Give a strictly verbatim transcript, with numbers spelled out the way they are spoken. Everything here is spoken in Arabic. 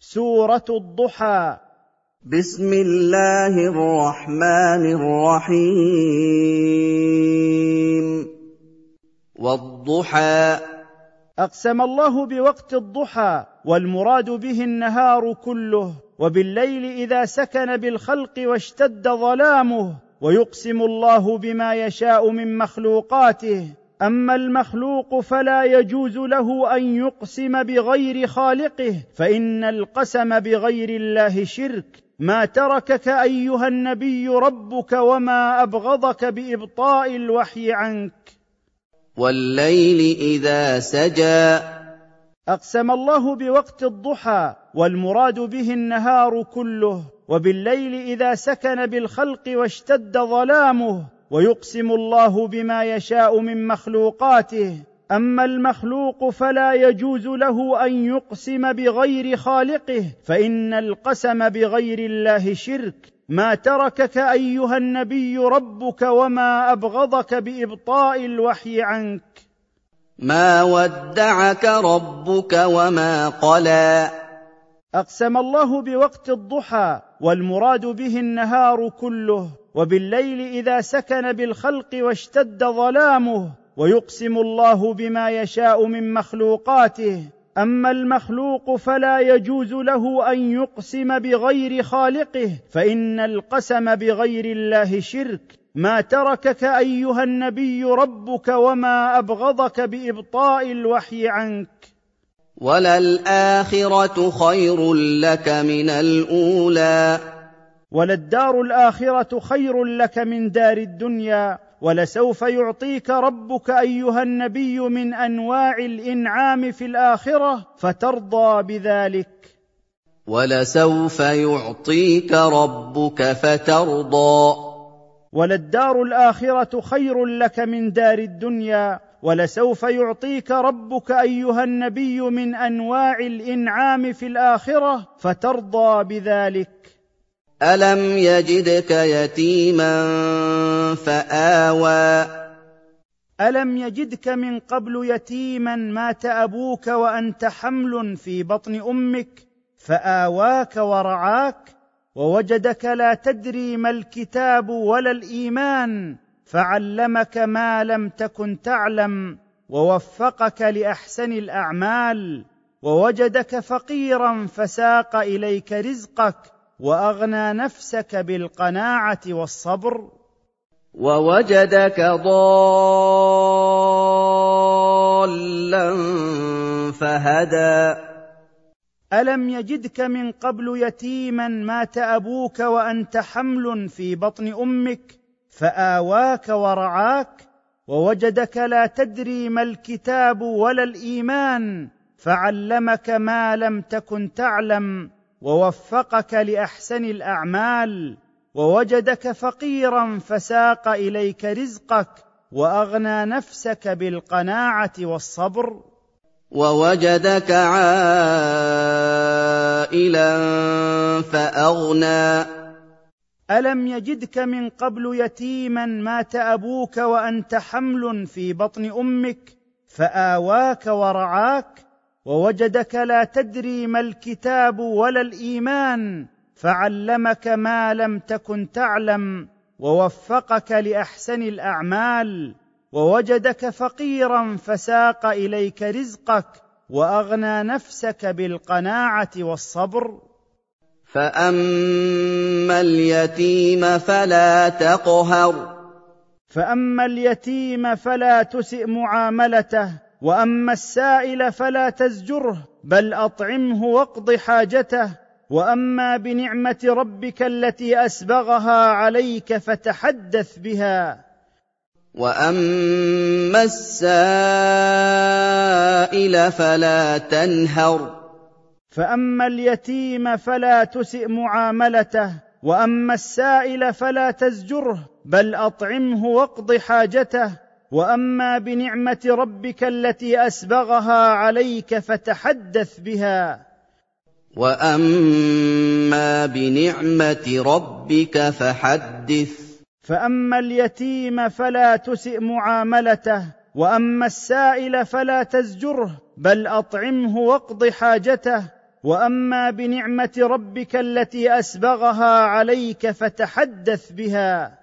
سورة الضحى. بسم الله الرحمن الرحيم. والضحى. أقسم الله بوقت الضحى، والمراد به النهار كله، وبالليل إذا سكن بالخلق واشتد ظلامه، ويقسم الله بما يشاء من مخلوقاته. أما المخلوق فلا يجوز له أن يقسم بغير خالقه، فإن القسم بغير الله شرك. ما تركك أيها النبي ربك وما أبغضك بإبطاء الوحي عنك. والليل إذا سجى. أقسم الله بوقت الضحى، والمراد به النهار كله، وبالليل إذا سكن بالخلق واشتد ظلامه، ويقسم الله بما يشاء من مخلوقاته. أما المخلوق فلا يجوز له أن يقسم بغير خالقه، فإن القسم بغير الله شرك. ما تركك أيها النبي ربك وما أبغضك بإبطاء الوحي عنك. ما ودعك ربك وما قلى. أقسم الله بوقت الضحى، والمراد به النهار كله، وبالليل إذا سكن بالخلق واشتد ظلامه، ويقسم الله بما يشاء من مخلوقاته. أما المخلوق فلا يجوز له أن يقسم بغير خالقه، فإن القسم بغير الله شرك. ما تركك أيها النبي ربك وما أبغضك بإبطاء الوحي عنك. وللآخرة خير لك من الأولى. وللدار الآخرة خير لك من دار الدنيا، ولسوف يعطيك ربك أيها النبي من أنواع الإنعام في الآخرة فترضى بذلك. ولسوف يعطيك ربك فترضى. وللدار الآخرة خير لك من دار الدنيا، ولسوف يعطيك ربك أيها النبي من أنواع الإنعام في الآخرة فترضى بذلك. ألم يجدك يتيما فآوى. ألم يجدك من قبل يتيما مات أبوك وأنت حمل في بطن أمك، فآواك ورعاك، ووجدك لا تدري ما الكتاب ولا الإيمان، فعلمك ما لم تكن تعلم، ووفقك لأحسن الأعمال، ووجدك فقيرا فساق إليك رزقك، وأغنى نفسك بالقناعة والصبر. ووجدك ضالا فهدى. ألم يجدك من قبل يتيما مات أبوك وأنت حمل في بطن أمك، فآواك ورعاك، ووجدك لا تدري ما الكتاب ولا الإيمان، فعلمك ما لم تكن تعلم، ووفقك لأحسن الأعمال، ووجدك فقيرا فساق إليك رزقك، وأغنى نفسك بالقناعة والصبر. ووجدك عائلا فأغنى. ألم يجدك من قبل يتيما مات أبوك وأنت حمل في بطن أمك، فآواك ورعاك، ووجدك لا تدري ما الكتاب ولا الإيمان، فعلمك ما لم تكن تعلم، ووفقك لأحسن الأعمال، ووجدك فقيرا فساق إليك رزقك، وأغنى نفسك بالقناعة والصبر. فأما اليتيم فلا تقهر. فأما اليتيم فلا تسئ معاملته، وأما السائل فلا تزجره، بل أطعمه واقض حاجته، وأما بنعمة ربك التي أسبغها عليك فتحدث بها. وأما السائل فلا تنهر. فأما اليتيم فلا تسئ معاملته، وأما السائل فلا تزجره، بل أطعمه واقض حاجته، وأما بنعمة ربك التي أسبغها عليك فتحدث بها. وأما بنعمة ربك فحدث. فأما اليتيم فلا تسئ معاملته، وأما السائل فلا تزجره، بل أطعمه واقض حاجته، واما بنعمه ربك التي اسبغها عليك فتحدث بها.